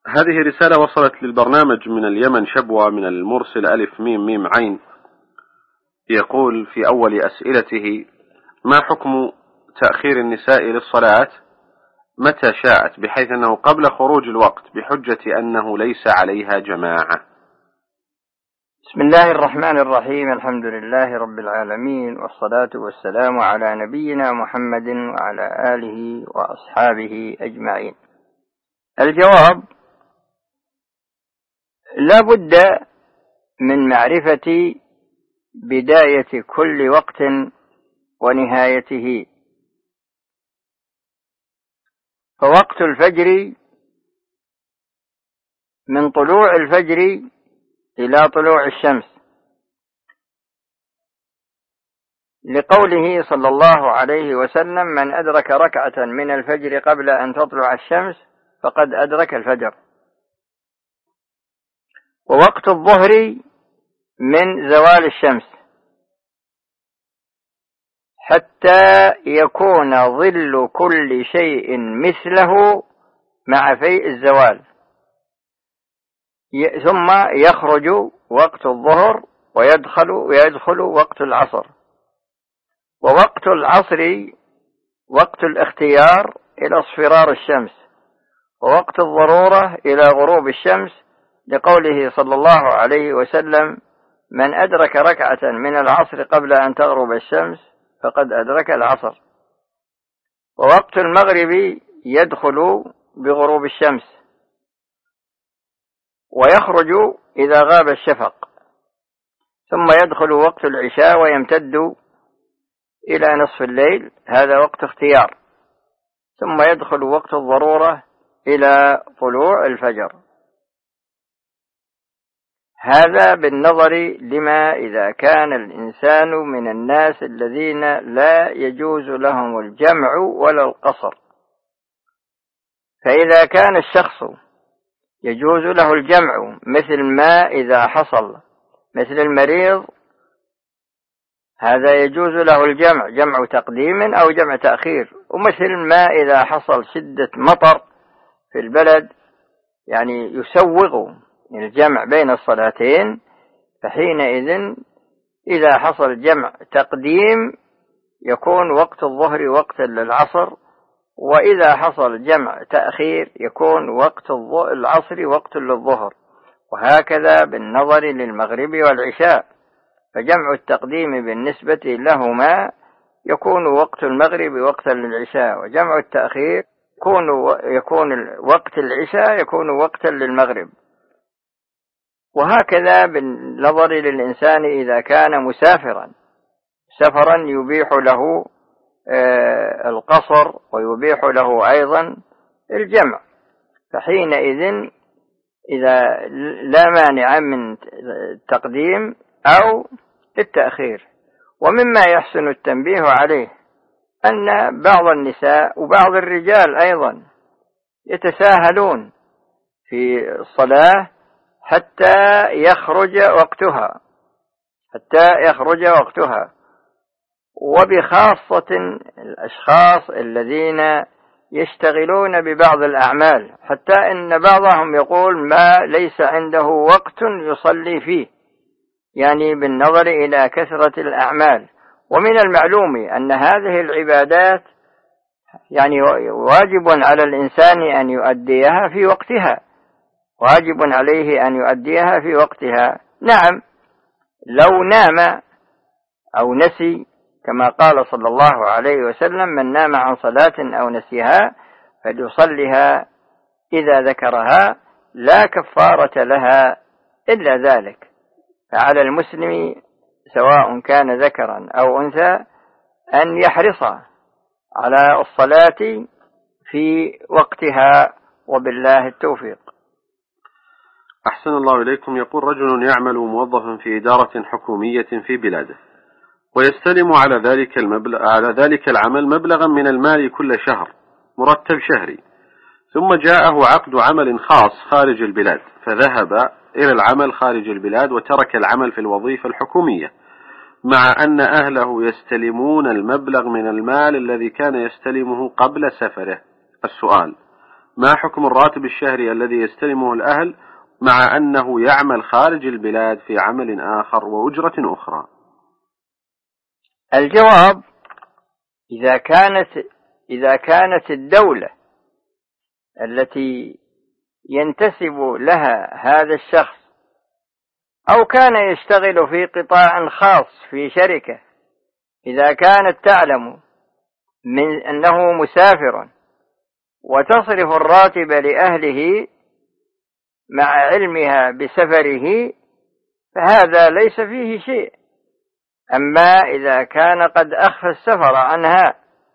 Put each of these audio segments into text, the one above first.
هذه رسالة وصلت للبرنامج من اليمن، شبوة من المرسل ألف ميم ميم عين. يقول في أول أسئلته: ما حكم تأخير النساء للصلاة متى شاءت، بحيث أنه قبل خروج الوقت بحجة أنه ليس عليها جماعة؟ بسم الله الرحمن الرحيم. الحمد لله رب العالمين، والصلاة والسلام على نبينا محمد وعلى آله وأصحابه أجمعين. الجواب: لا بد من معرفة بداية كل وقت ونهايته. فوقت الفجر من طلوع الفجر إلى طلوع الشمس، لقوله صلى الله عليه وسلم: من أدرك ركعة من الفجر قبل أن تطلع الشمس فقد أدرك الفجر. ووقت الظهر من زوال الشمس حتى يكون ظل كل شيء مثله مع فيء الزوال، ثم يخرج وقت الظهر ويدخل وقت العصر. ووقت العصر وقت الاختيار إلى اصفرار الشمس، ووقت الضرورة إلى غروب الشمس، لقوله صلى الله عليه وسلم: من أدرك ركعة من العصر قبل أن تغرب الشمس فقد أدرك العصر. ووقت المغرب يدخل بغروب الشمس ويخرج إذا غاب الشفق، ثم يدخل وقت العشاء ويمتد إلى نصف الليل، هذا وقت اختيار، ثم يدخل وقت الضرورة إلى طلوع الفجر. هذا بالنظر لما إذا كان الإنسان من الناس الذين لا يجوز لهم الجمع ولا القصر. فإذا كان الشخص يجوز له الجمع، مثل ما إذا حصل مثل المريض، هذا يجوز له الجمع، جمع تقديم أو جمع تأخير. ومثل ما إذا حصل شدة مطر في البلد، يعني يسوغ الجمع بين الصلاتين، فحينئذ إذا حصل جمع تقديم يكون وقت الظهر وقتا للعصر، وإذا حصل جمع تأخير يكون وقت العصر وقت للظهر، وهكذا بالنظر للمغرب والعشاء. فجمع التقديم بالنسبة لهما يكون وقت المغرب وقتا للعشاء، وجمع التأخير يكون وقت العشاء يكون وقتا للمغرب. وهكذا بالنظر للإنسان إذا كان مسافرا، سفرا يبيح له القصر ويبيح له أيضا الجمع، فحينئذ إذا لا مانع من التقديم أو التأخير. ومما يحسن التنبيه عليه أن بعض النساء وبعض الرجال أيضا يتساهلون في الصلاة حتى يخرج وقتها، وبخاصة الأشخاص الذين يشتغلون ببعض الأعمال، حتى إن بعضهم يقول ما ليس عنده وقت يصلي فيه، يعني بالنظر إلى كثرة الأعمال. ومن المعلوم أن هذه العبادات يعني واجب على الإنسان أن يؤديها في وقتها، واجب عليه أن يؤديها في وقتها. نعم، لو نام أو نسي، كما قال صلى الله عليه وسلم: من نام عن صلاة أو نسيها فليصلها إذا ذكرها، لا كفارة لها إلا ذلك. فعلى المسلم سواء كان ذكرا أو أنثى أن يحرص على الصلاة في وقتها، وبالله التوفيق. أحسن الله إليكم. يقول: رجل يعمل موظفا في إدارة حكومية في بلاده، ويستلم على ذلك العمل مبلغا من المال كل شهر، مرتب شهري، ثم جاءه عقد عمل خاص خارج البلاد، فذهب إلى العمل خارج البلاد وترك العمل في الوظيفة الحكومية، مع أن أهله يستلمون المبلغ من المال الذي كان يستلمه قبل سفره. السؤال: ما حكم الراتب الشهري الذي يستلمه الأهل مع أنه يعمل خارج البلاد في عمل آخر وأجرة أخرى؟ الجواب: إذا كانت الدولة التي ينتسب لها هذا الشخص أو كان يشتغل في قطاع خاص في شركة، إذا كانت تعلم من أنه مسافر وتصرف الراتب لأهله مع علمها بسفره، فهذا ليس فيه شيء. أما إذا كان قد أخفى السفر عنها،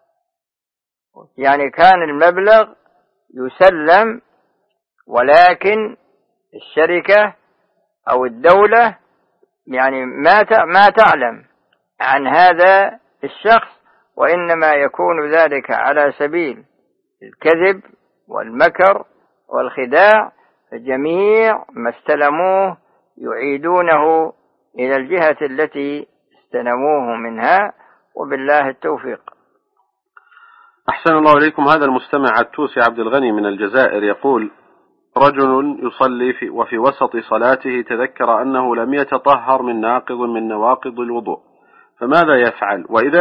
يعني كان المبلغ يسلم ولكن الشركة أو الدولة يعني ما تعلم عن هذا الشخص، وإنما يكون ذلك على سبيل الكذب والمكر والخداع، فجميع ما استلموه يعيدونه إلى الجهة التي استلموه منها، وبالله التوفيق. أحسن الله إليكم. هذا المستمع التوسي عبد الغني من الجزائر يقول: رجل يصلي وفي وسط صلاته تذكر أنه لم يتطهر من ناقض من نواقض الوضوء، فماذا يفعل؟ وإذا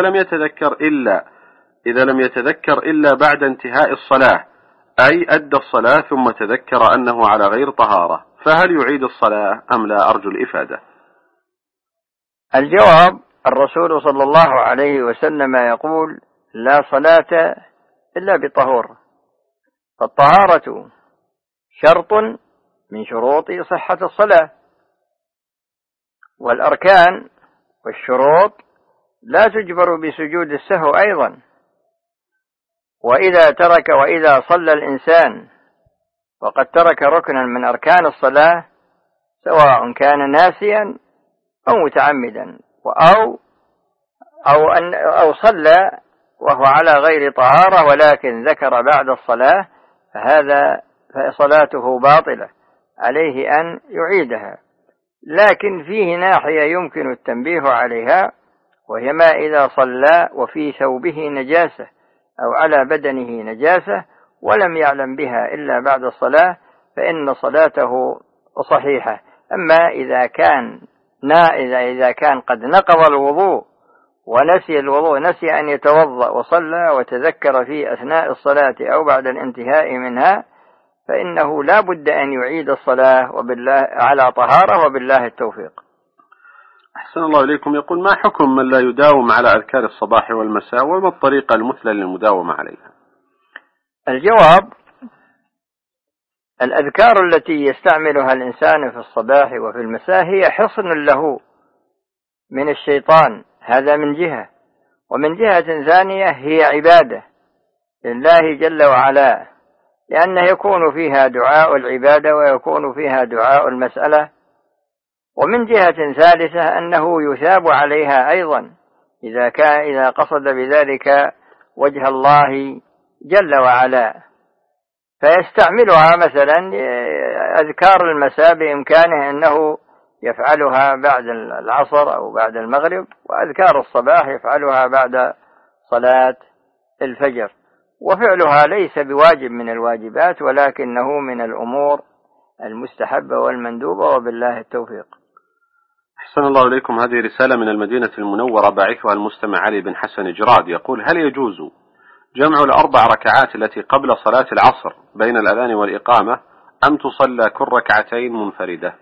لم يتذكر إلا بعد انتهاء الصلاة، أي أدى الصلاة ثم تذكر أنه على غير طهارة، فهل يعيد الصلاة أم لا؟ أرجو الإفادة. الجواب: الرسول صلى الله عليه وسلم يقول: لا صلاة إلا بطهور، فالطهارة شرط من شروط صحة الصلاة، والأركان والشروط لا تجبر بسجود السهو أيضا. وإذا صلى الإنسان وقد ترك ركنا من أركان الصلاة، سواء كان ناسيا أو متعمدا أو صلى وهو على غير طهارة ولكن ذكر بعد الصلاة، فصلاته باطلة، عليه أن يعيدها. لكن فيه ناحية يمكن التنبيه عليها، وهي ما إذا صلى وفي ثوبه نجاسة أو على بدنه نجاسة ولم يعلم بها إلا بعد الصلاة، فإن صلاته صحيحة. أما إذا كان قد نقض الوضوء ونسي الوضوء، نسي أن يتوضأ وصلى وتذكر في أثناء الصلاة أو بعد الانتهاء منها، فإنه لا بد أن يعيد الصلاة وبالله على طهارة، وبالله التوفيق. أحسن الله إليكم. يقول: ما حكم من لا يداوم على أذكار الصباح والمساء، وما الطريقة المثلى للمداومة عليها؟ الجواب: الأذكار التي يستعملها الإنسان في الصباح وفي المساء هي حصن له من الشيطان، هذا من جهة، ومن جهة ثانية هي عبادة لله جل وعلا، لأنه يكون فيها دعاء العبادة ويكون فيها دعاء المسألة. ومن جهة ثالثة أنه يثاب عليها أيضا إذا قصد بذلك وجه الله جل وعلا، فيستعملها مثلا أذكار المساء بإمكانه أنه يفعلها بعد العصر أو بعد المغرب، وأذكار الصباح يفعلها بعد صلاة الفجر، وفعلها ليس بواجب من الواجبات ولكنه من الأمور المستحبة والمندوبة، وبالله التوفيق. أحسن الله إليكم. هذه رسالة من المدينة المنورة باعثها المستمع علي بن حسن جراد يقول: هل يجوز جمع ال4 ركعات التي قبل صلاة العصر بين الأذان والإقامة، أم تصلى كل ركعتين منفردة؟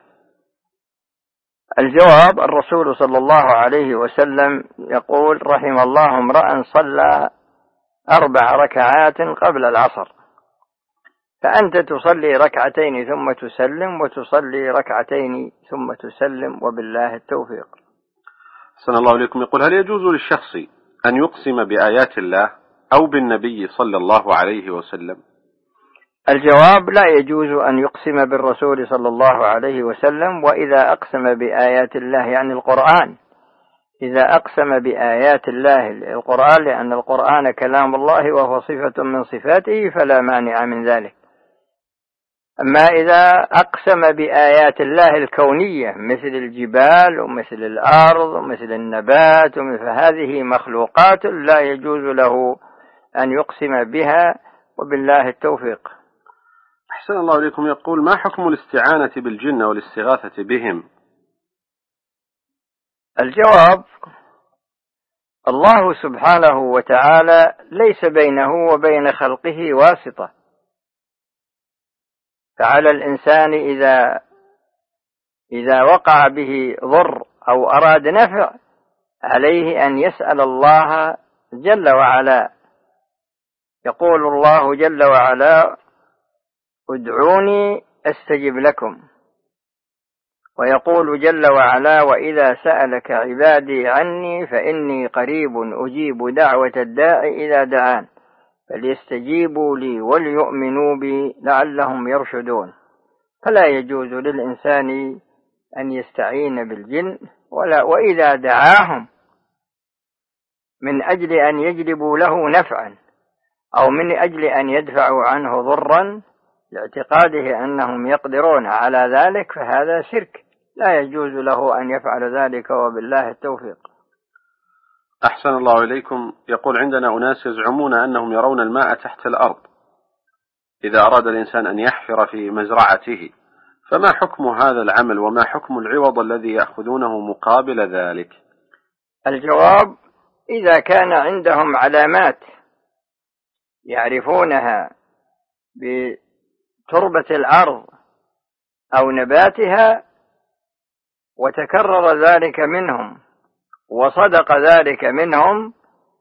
الجواب: الرسول صلى الله عليه وسلم يقول: رحم الله امرأ صلى 4 ركعات قبل العصر، فأنت تصلي ركعتين ثم تسلم، وتصلي ركعتين ثم تسلم، وبالله التوفيق. أحسن الله إليكم. يقول: هل يجوز للشخص أن يقسم بآيات الله أو بالنبي صلى الله عليه وسلم؟ الجواب: لا يجوز أن يقسم بالرسول صلى الله عليه وسلم، وإذا أقسم بآيات الله يعني القرآن، إذا أقسم بآيات الله القرآن، لأن القرآن كلام الله وهو صفة من صفاته، فلا مانع من ذلك. أما إذا أقسم بآيات الله الكونية مثل الجبال ومثل الأرض ومثل النبات فهذه مخلوقات لا يجوز له أن يقسم بها، وبالله التوفيق. أحسن الله إليكم. يقول: ما حكم الاستعانة بالجن والاستغاثة بهم؟ الجواب: الله سبحانه وتعالى ليس بينه وبين خلقه واسطة، فعلى الإنسان إذا وقع به ضر أو أراد نفع عليه أن يسأل الله جل وعلا. يقول الله جل وعلا: ادعوني أستجب لكم. ويقول جل وعلا: وإذا سألك عبادي عني فإني قريب أجيب دعوة الداع إذا دعان فليستجيبوا لي وليؤمنوا بي لعلهم يرشدون. فلا يجوز للإنسان أن يستعين بالجن وإذا دعاهم من أجل أن يجلبوا له نفعا أو من أجل أن يدفعوا عنه ضرا لاعتقاده أنهم يقدرون على ذلك، فهذا شرك، لا يجوز له أن يفعل ذلك، وبالله التوفيق. أحسن الله إليكم. يقول: عندنا أناس يزعمون أنهم يرون الماء تحت الأرض إذا أراد الإنسان أن يحفر في مزرعته، فما حكم هذا العمل وما حكم العوض الذي يأخذونه مقابل ذلك؟ الجواب: إذا كان عندهم علامات يعرفونها بتربة الأرض أو نباتها وتكرر ذلك منهم وصدق ذلك منهم،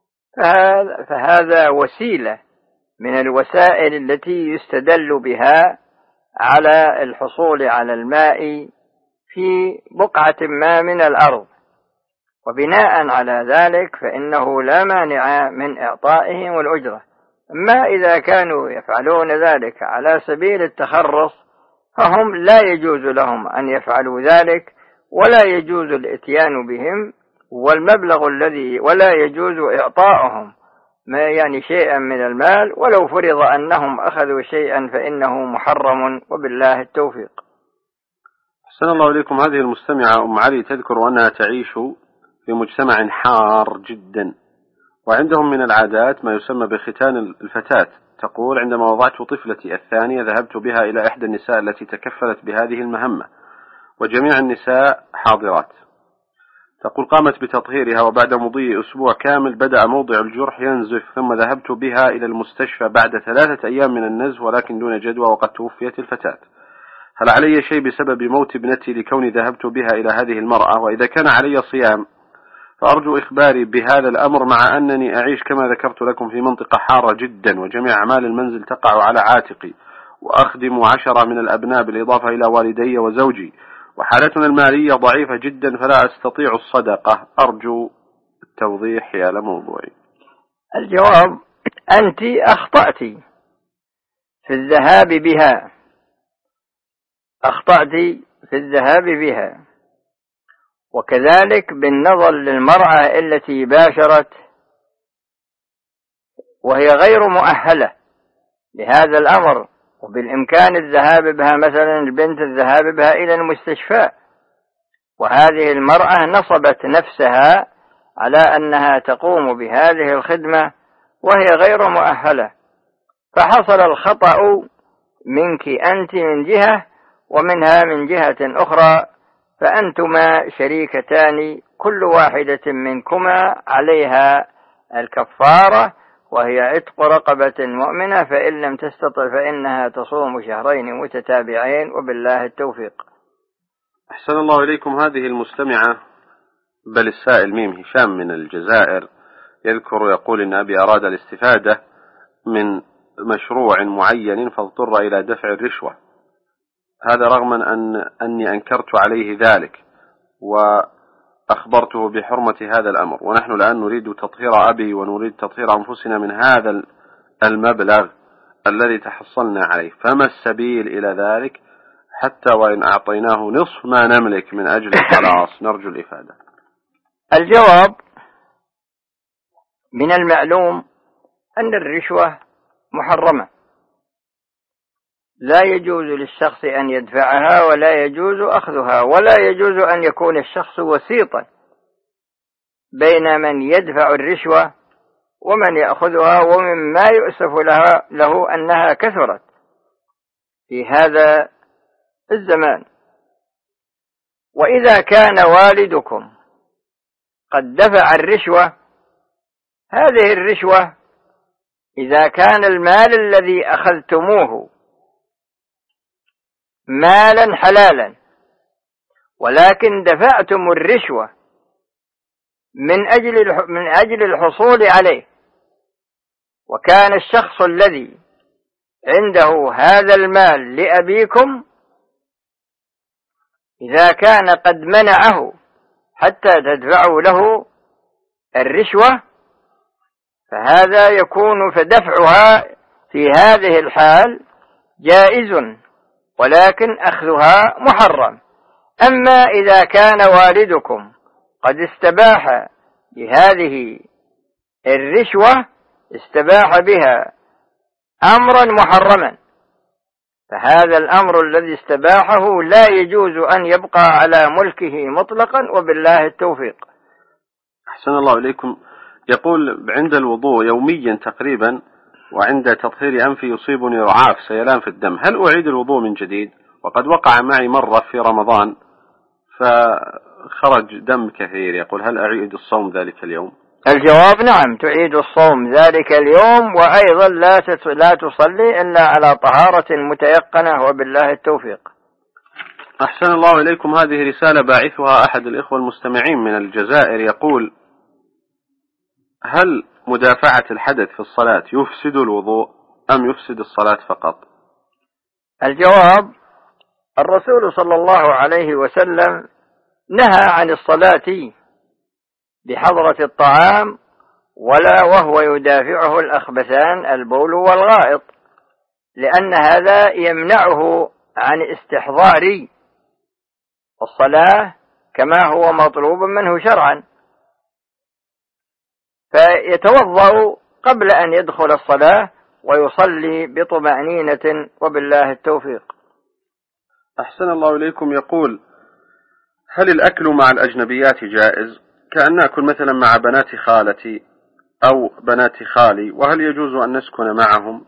فهذا وسيلة من الوسائل التي يستدل بها على الحصول على الماء في بقعة ما من الأرض، وبناء على ذلك فإنه لا مانع من إعطائهم الأجرة. أما إذا كانوا يفعلون ذلك على سبيل التخرص فهم لا يجوز لهم أن يفعلوا ذلك، ولا يجوز الاتيان بهم والمبلغ الذي ولا يجوز إعطائهم شيئا من المال، ولو فرض أنهم أخذوا شيئا فإنه محرم، وبالله التوفيق. أحسن الله إليكم. هذه المستمعة أم علي تذكر أنها تعيش في مجتمع حار جدا، وعندهم من العادات ما يسمى بختان الفتاة. تقول: عندما وضعت طفلتي الثانية ذهبت بها إلى إحدى النساء التي تكفلت بهذه المهمة، وجميع النساء حاضرات. تقول: قامت بتطهيرها، وبعد مضي أسبوع كامل بدأ موضع الجرح ينزف، ثم ذهبت بها إلى المستشفى بعد 3 أيام من النزف ولكن دون جدوى، وقد توفيت الفتاة. هل علي شيء بسبب موت ابنتي لكوني ذهبت بها إلى هذه المرأة؟ وإذا كان علي صيام فأرجو إخباري بهذا الأمر، مع أنني أعيش كما ذكرت لكم في منطقة حارة جدا، وجميع أعمال المنزل تقع على عاتقي، وأخدم 10 من الأبناء بالإضافة إلى والدي وزوجي، وحالتنا المالية ضعيفة جدا فلا أستطيع الصدقة. أرجو التوضيح حيال موضوعي. الجواب: أنت أخطأت في الذهاب بها، أخطأت في الذهاب بها، وكذلك بالنظر للمرأة التي باشرت وهي غير مؤهلة لهذا الأمر، وبالإمكان الذهاب بها، مثلا البنت الذهاب بها إلى المستشفى، وهذه المرأة نصبت نفسها على أنها تقوم بهذه الخدمة وهي غير مؤهلة، فحصل الخطأ منك أنت من جهة ومنها من جهة أخرى، فأنتما شريكتان، كل واحدة منكما عليها الكفارة، وهي عتق رقبة مؤمنة، فإن لم تستطع فإنها تصوم 2 شهرين متتابعين، وبالله التوفيق. أحسن الله إليكم. هذه المستمعة بل السائل ميم هشام من الجزائر يذكر يقول: إن أبي أراد الاستفادة من مشروع معين فاضطر إلى دفع الرشوة، هذا رغم أني أنكرت عليه ذلك وأخبرته بحرمة هذا الأمر، ونحن الآن نريد تطهير أبي ونريد تطهير أنفسنا من هذا المبلغ الذي تحصلنا عليه، فما السبيل إلى ذلك حتى وإن أعطيناه نصف ما نملك من أجل الخلاص؟ نرجو الإفادة. الجواب: من المعلوم أن الرشوة محرمة، لا يجوز للشخص أن يدفعها ولا يجوز أخذها، ولا يجوز أن يكون الشخص وسيطا بين من يدفع الرشوة ومن يأخذها، ومما يؤسف له أنها كثرت، في هذا الزمان. وإذا كان والدكم قد دفع الرشوة، هذه الرشوة إذا كان المال الذي أخذتموه مالا حلالا ولكن دفعتم الرشوة من أجل الحصول عليه، وكان الشخص الذي عنده هذا المال لأبيكم إذا كان قد منعه حتى تدفعوا له الرشوة، فهذا يكون فدفعها في هذه الحال جائز ولكن أخذها محرم. أما إذا كان والدكم قد استباح بهذه الرشوة، استباح بها أمرا محرما، فهذا الأمر الذي استباحه لا يجوز أن يبقى على ملكه مطلقا، وبالله التوفيق. أحسن الله إليكم. يقول عند الوضوء يوميا تقريبا وعند تطهير أنفي يصيبني رعاف سيلان في الدم، هل أعيد الوضوء من جديد؟ وقد وقع معي مرة في رمضان فخرج دم كثير، يقول هل أعيد الصوم ذلك اليوم؟ الجواب نعم، تعيد الصوم ذلك اليوم، وأيضا لا تصلي إلا على طهارة متيقنة، وبالله التوفيق. أحسن الله إليكم. هذه رسالة باعثها أحد الإخوة المستمعين من الجزائر، يقول هل مدافعة الحدث في الصلاة يفسد الوضوء أم يفسد الصلاة فقط؟ الجواب الرسول صلى الله عليه وسلم نهى عن الصلاة بحضرة الطعام ولا وهو يدافعه الأخبثان البول والغائط، لأن هذا يمنعه عن استحضار الصلاة كما هو مطلوب منه شرعا، فيتوضأ قبل أن يدخل الصلاة ويصلي بطمأنينة، وبالله التوفيق. أحسن الله إليكم. يقول هل الأكل مع الأجنبيات جائز، كأن نأكل مثلا مع بنات خالتي أو بنات خالي، وهل يجوز أن نسكن معهم؟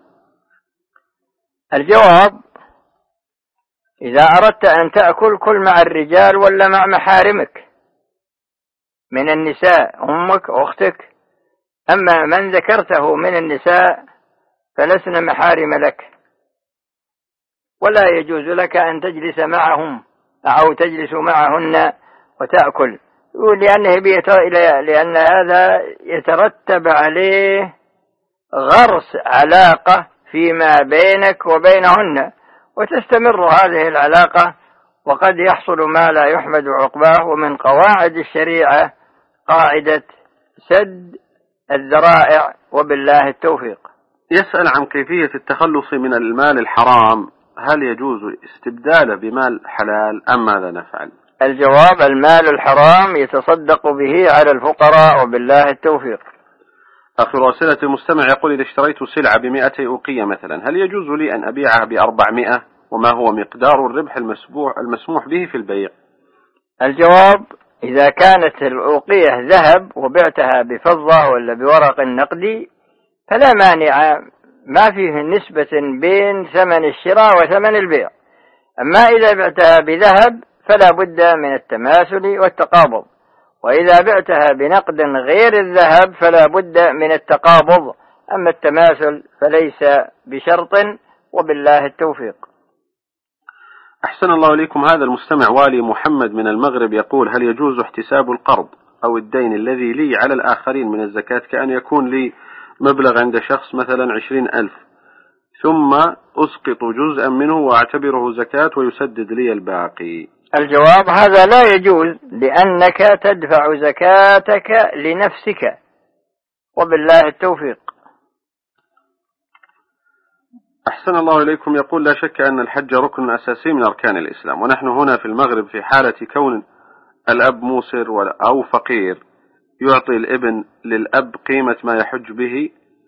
الجواب إذا أردت أن تأكل كل مع الرجال ولا مع محارمك من النساء، أمك أختك، أما من ذكرته من النساء فلسن محارم لك، ولا يجوز لك أن تجلس معهم أو تجلس معهن وتأكل، لأن هذا يترتب عليه غرس علاقة فيما بينك وبينهن، وتستمر هذه العلاقة وقد يحصل ما لا يحمد عقباه. ومن قواعد الشريعة قاعدة سد الذرائع، وبالله التوفيق. يسأل عن كيفية التخلص من المال الحرام، هل يجوز استبداله بمال حلال أم ماذا نفعل؟ الجواب المال الحرام يتصدق به على الفقراء، وبالله التوفيق. آخر رسالة المستمع يقول إذا اشتريت سلعة ب200 أوقية مثلا، هل يجوز لي أن أبيعها ب400؟ وما هو مقدار الربح المسموح به في البيع؟ الجواب إذا كانت الأوقية ذهب وبعتها بفضة ولا بورق نقدي فلا مانع، ما فيه نسبة بين ثمن الشراء وثمن البيع. أما إذا بعتها بذهب فلا بد من التماثل والتقابض، وإذا بعتها بنقد غير الذهب فلا بد من التقابض، أما التماثل فليس بشرط، وبالله التوفيق. أحسن الله إليكم. هذا المستمع والي محمد من المغرب يقول هل يجوز احتساب القرض أو الدين الذي لي على الآخرين من الزكاة، كأن يكون لي مبلغ عند شخص مثلا 20,000 ثم أسقط جزءا منه وأعتبره زكاة ويسدد لي الباقي؟ الجواب هذا لا يجوز، لأنك تدفع زكاتك لنفسك، وبالله التوفيق. أحسن الله إليكم. يقول لا شك أن الحج ركن أساسي من أركان الإسلام، ونحن هنا في المغرب في حالة كون الأب موسر أو فقير يعطي الابن للأب قيمة ما يحج به،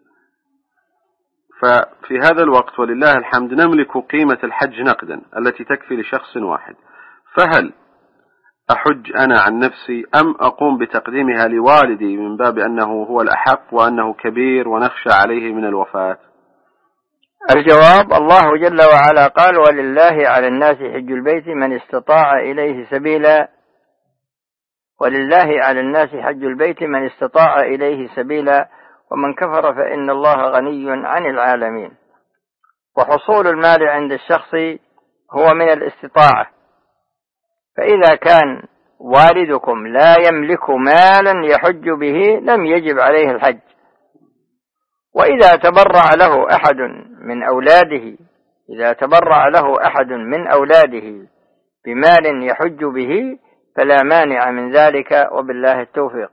ففي هذا الوقت ولله الحمد نملك قيمة الحج نقدا التي تكفي لشخص واحد، فهل أحج أنا عن نفسي أم أقوم بتقديمها لوالدي من باب أنه هو الأحق وأنه كبير ونخشى عليه من الوفاة؟ الجواب: الله جل وعلا قال: ولله على الناس حج البيت من استطاع إليه سبيلا. ولله على الناس حج البيت من استطاع إليه سبيلا، ومن كفر فإن الله غني عن العالمين. وحصول المال عند الشخص هو من الاستطاعة، فإذا كان والدكم لا يملك مالا يحج به لم يجب عليه الحج. وإذا تبرع له أحد من أولاده بمال يحج به فلا مانع من ذلك، وبالله التوفيق.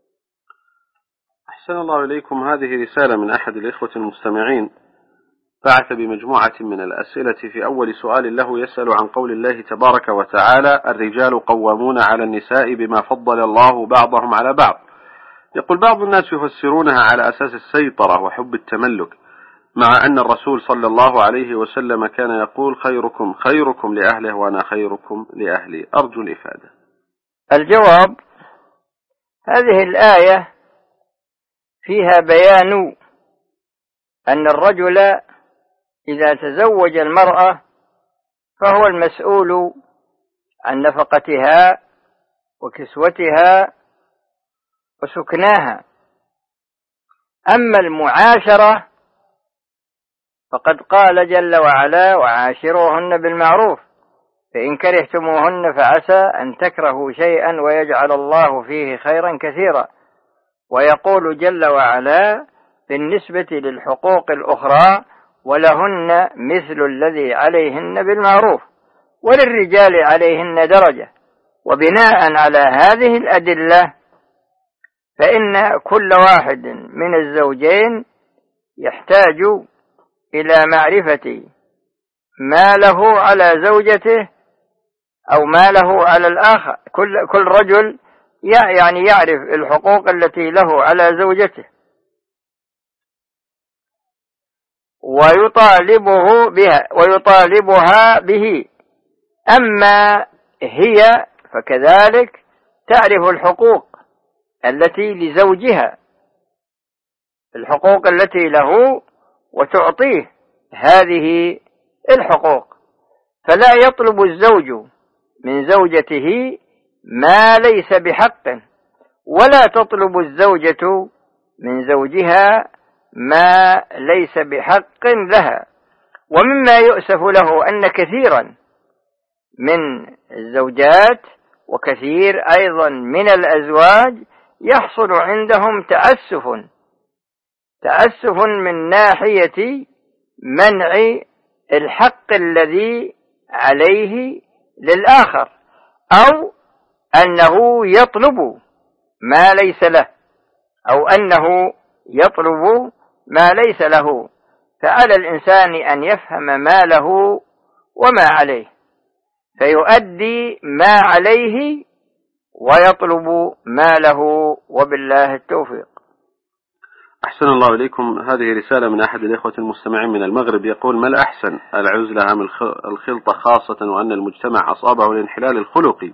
أحسن الله إليكم. هذه رسالة من أحد الإخوة المستمعين، بعث بمجموعة من الأسئلة. في أول سؤال له يسأل عن قول الله تبارك وتعالى: الرجال قوامون على النساء بما فضل الله بعضهم على بعض. يقول: بعض الناس يفسرونها على أساس السيطرة وحب التملك، مع أن الرسول صلى الله عليه وسلم كان يقول: خيركم خيركم لأهله وأنا خيركم لأهلي. أرجو الإفادة. الجواب: هذه الآية فيها بيان أن الرجل إذا تزوج المرأة فهو المسؤول عن نفقتها وكسوتها وسكناها. أما المعاشرة فقد قال جل وعلا: وعاشروهن بالمعروف فإن كرهتموهن فعسى أن تكرهوا شيئا ويجعل الله فيه خيرا كثيرا. ويقول جل وعلا بالنسبة للحقوق الأخرى: ولهن مثل الذي عليهن بالمعروف وللرجال عليهن درجة. وبناء على هذه الأدلة فإن كل واحد من الزوجين يحتاج إلى معرفة ما له على زوجته أو ما له على الآخر. كل رجل يعني يعرف الحقوق التي له على زوجته ويطالبها به. أما هي فكذلك تعرف الحقوق التي لزوجها، الحقوق التي له، وتعطيه هذه الحقوق. فلا يطلب الزوج من زوجته ما ليس بحق، ولا تطلب الزوجة من زوجها ما ليس بحق لها. ومما يؤسف له أن كثيرا من الزوجات وكثير أيضا من الأزواج يحصل عندهم تأسف من ناحية منع الحق الذي عليه للآخر، أو أنه يطلب ما ليس له، أو أنه يطلب ما ليس له. فعلى الإنسان أن يفهم ما له وما عليه، فيؤدي ما عليه ويطلب ما له، وبالله التوفيق. أحسن الله إليكم. هذه رسالة من أحد الإخوة المستمعين من المغرب، يقول: ما الأحسن، العزلة أم الخلطة، خاصة وأن المجتمع أصابه الانحلال الخلقي؟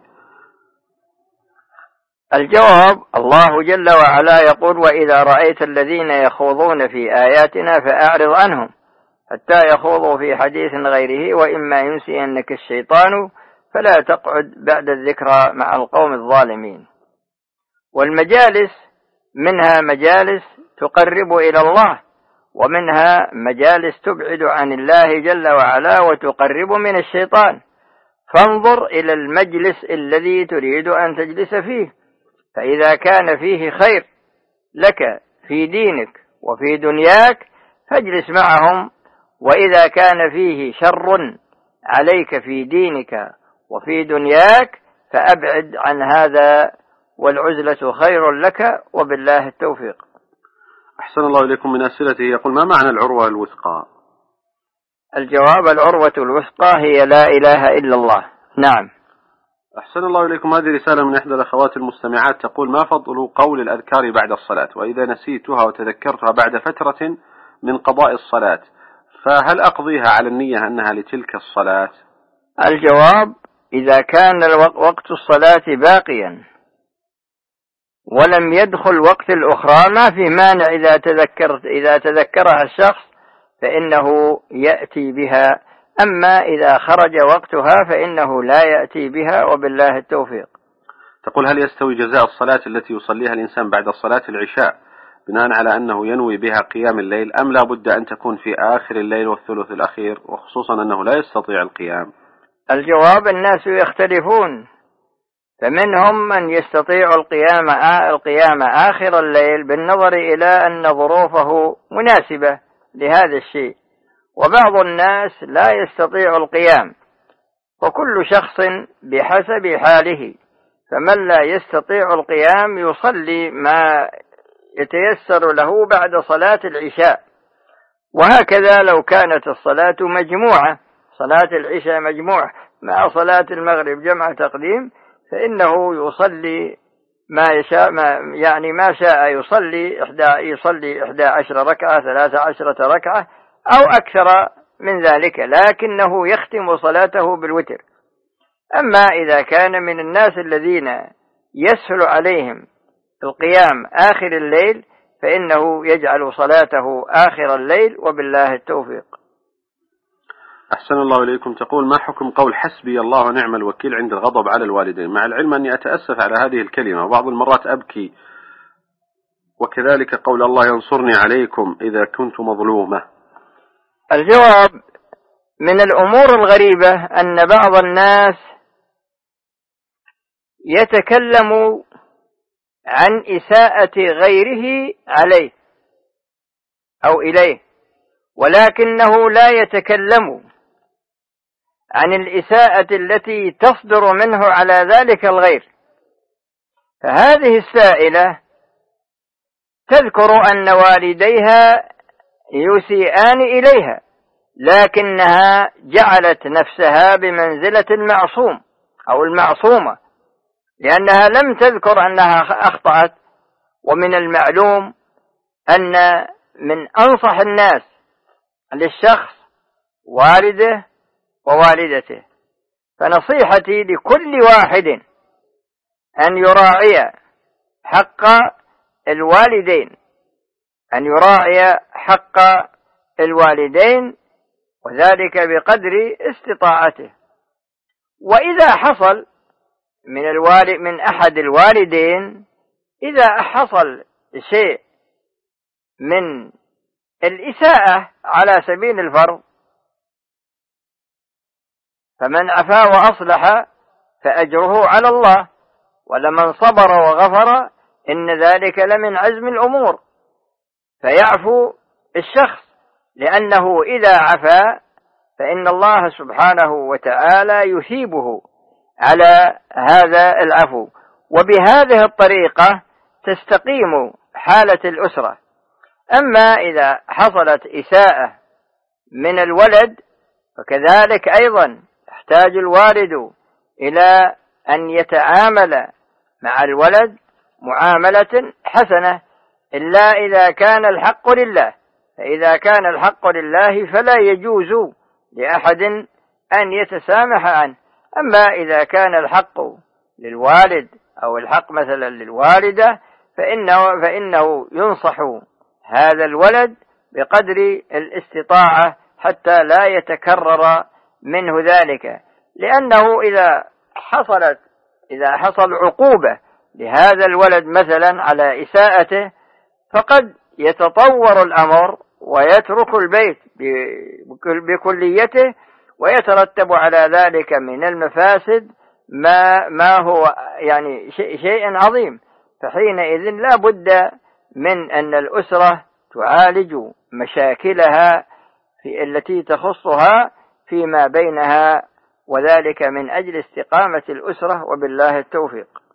الجواب: الله جل وعلا يقول: وإذا رأيت الذين يخوضون في آياتنا فأعرض عنهم حتى يخوضوا في حديث غيره وإما ينسينك الشيطان فلا تقعد بعد الذكرى مع القوم الظالمين. والمجالس منها مجالس تقرب إلى الله، ومنها مجالس تبعد عن الله جل وعلا وتقرب من الشيطان. فانظر إلى المجلس الذي تريد أن تجلس فيه، فإذا كان فيه خير لك في دينك وفي دنياك فاجلس معهم، وإذا كان فيه شر عليك في دينك وفي دنياك فأبعد عن هذا، والعزلة خير لك، وبالله التوفيق. أحسن الله إليكم. من أسئلته يقول: ما معنى العروة الوثقى؟ الجواب: العروة الوثقى هي لا إله إلا الله. نعم. أحسن الله إليكم. هذه رسالة من إحدى الأخوات المستمعات، تقول: ما فضل قول الأذكار بعد الصلاة، وإذا نسيتها وتذكرتها بعد فترة من قضاء الصلاة فهل أقضيها على النية أنها لتلك الصلاة؟ الجواب: إذا كان وقت الصلاة باقيا ولم يدخل وقت الأخرى ما في مانع إذا تذكرها الشخص فإنه يأتي بها، أما إذا خرج وقتها فإنه لا يأتي بها، وبالله التوفيق. تقول: هل يستوي جزاء الصلاة التي يصليها الإنسان بعد صلاة العشاء بناء على أنه ينوي بها قيام الليل، أم لا بد أن تكون في آخر الليل والثلث الأخير، وخصوصا أنه لا يستطيع القيام؟ الجواب: الناس يختلفون، فمنهم من يستطيع القيام آخر الليل بالنظر إلى أن ظروفه مناسبة لهذا الشيء، وبعض الناس لا يستطيع القيام، وكل شخص بحسب حاله. فمن لا يستطيع القيام يصلي ما يتيسر له بعد صلاة العشاء، وهكذا لو كانت الصلاة مجموعة، صلاة العشاء مجموعة مع صلاة المغرب جمع تقديم، فإنه يصلي ما يشاء، ما شاء يصلي 11 ركعة، 13 ركعة أو أكثر من ذلك، لكنه يختم صلاته بالوتر. أما إذا كان من الناس الذين يسهل عليهم القيام آخر الليل فإنه يجعل صلاته آخر الليل، وبالله التوفيق. أحسن الله إليكم. تقول: ما حكم قول حسبي الله ونعم الوكيل عند الغضب على الوالدين، مع العلم أني أتأسف على هذه الكلمة وبعض المرات أبكي، وكذلك قول الله ينصرني عليكم إذا كنت مظلومة؟ الجواب: من الأمور الغريبة أن بعض الناس يتكلم عن إساءة غيره عليه أو إليه، ولكنه لا يتكلم عن الإساءة التي تصدر منه على ذلك الغير. فهذه السائلة تذكر أن والديها يسيئان إليها، لكنها جعلت نفسها بمنزلة المعصوم أو المعصومة، لأنها لم تذكر أنها أخطأت. ومن المعلوم أن من أنصح الناس للشخص والده ووالدته، فنصيحتي لكل واحد أن يراعي حق الوالدين، وذلك بقدر استطاعته. وإذا حصل من أحد الوالدين، إذا حصل شيء من الإساءة على سبيل الفرض، فمن عفا وأصلح فأجره على الله، ولمن صبر وغفر إن ذلك لمن عزم الأمور. فيعفو الشخص، لأنه إذا عفا فإن الله سبحانه وتعالى يثيبه على هذا العفو، وبهذه الطريقة تستقيم حالة الأسرة. أما إذا حصلت إساءة من الولد فكذلك أيضا يحتاج الوالد إلى أن يتعامل مع الولد معاملة حسنة، إلا إذا كان الحق لله. فإذا كان الحق لله فلا يجوز لأحد أن يتسامح عنه. أما إذا كان الحق للوالد أو الحق مثلا للوالدة فإنه ينصح هذا الولد بقدر الاستطاعة حتى لا يتكرر منه ذلك، لأنه إذا حصل عقوبة لهذا الولد مثلا على إساءته فقد يتطور الأمر ويترك البيت بكليته، ويترتب على ذلك من المفاسد ما هو شيء عظيم. فحينئذ لا بد من أن الأسرة تعالج مشاكلها التي تخصها فيما بينها، وذلك من أجل استقامة الأسرة، وبالله التوفيق.